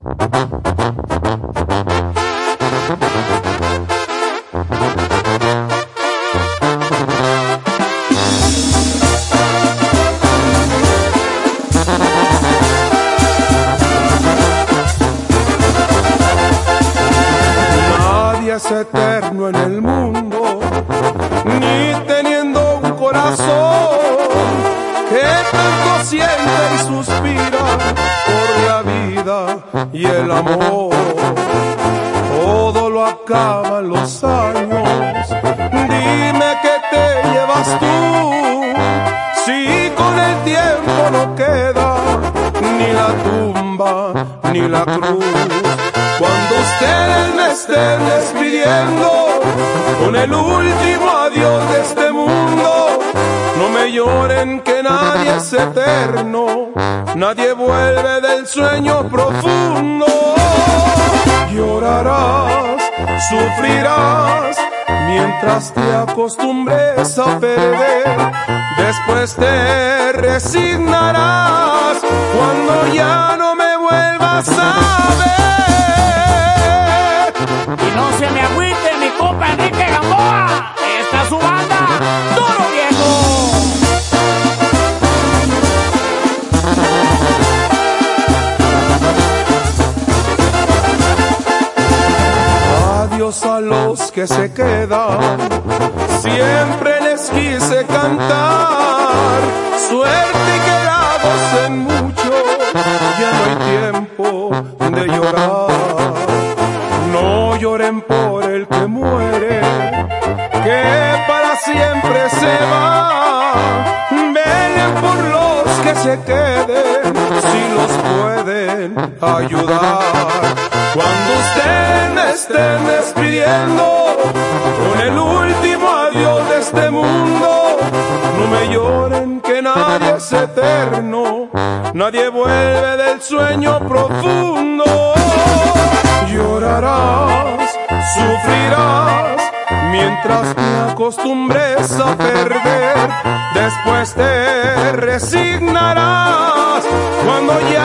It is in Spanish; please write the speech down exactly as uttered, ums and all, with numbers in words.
Nadie es eterno en el mundo, ni teniendo un corazón que tanto siente y suspira por la vida y el amor. Todo lo acaban los años, dime qué te llevas tú, si con el tiempo no queda ni la tumba ni la cruz. Cuando ustedes me estén despidiendo con el último adiós de este mundo, no me lloren que nadie es eterno, nadie vuelve del sueño profundo. Llorarás, sufrirás, mientras te acostumbres a perder. Después te resignarás cuando ya no me vuelvas a ver. Y no se me agüite mi compa Enrique Gamboa, esta es su banda, Duro Viejo. Adiós a los que se quedan, siempre les quise cantar. Suerte y quedados en mucho, ya no hay tiempo de llorar. No lloren por el que muere, que para siempre se va. Velen por los que se queden, si los pueden ayudar. Cuando ustedes me estén despidiendo con el último adiós de este mundo, no me lloren que nadie es eterno, nadie vuelve del sueño profundo. Llorarás, sufrirás, mientras te acostumbres a perder. Después te resignarás cuando ya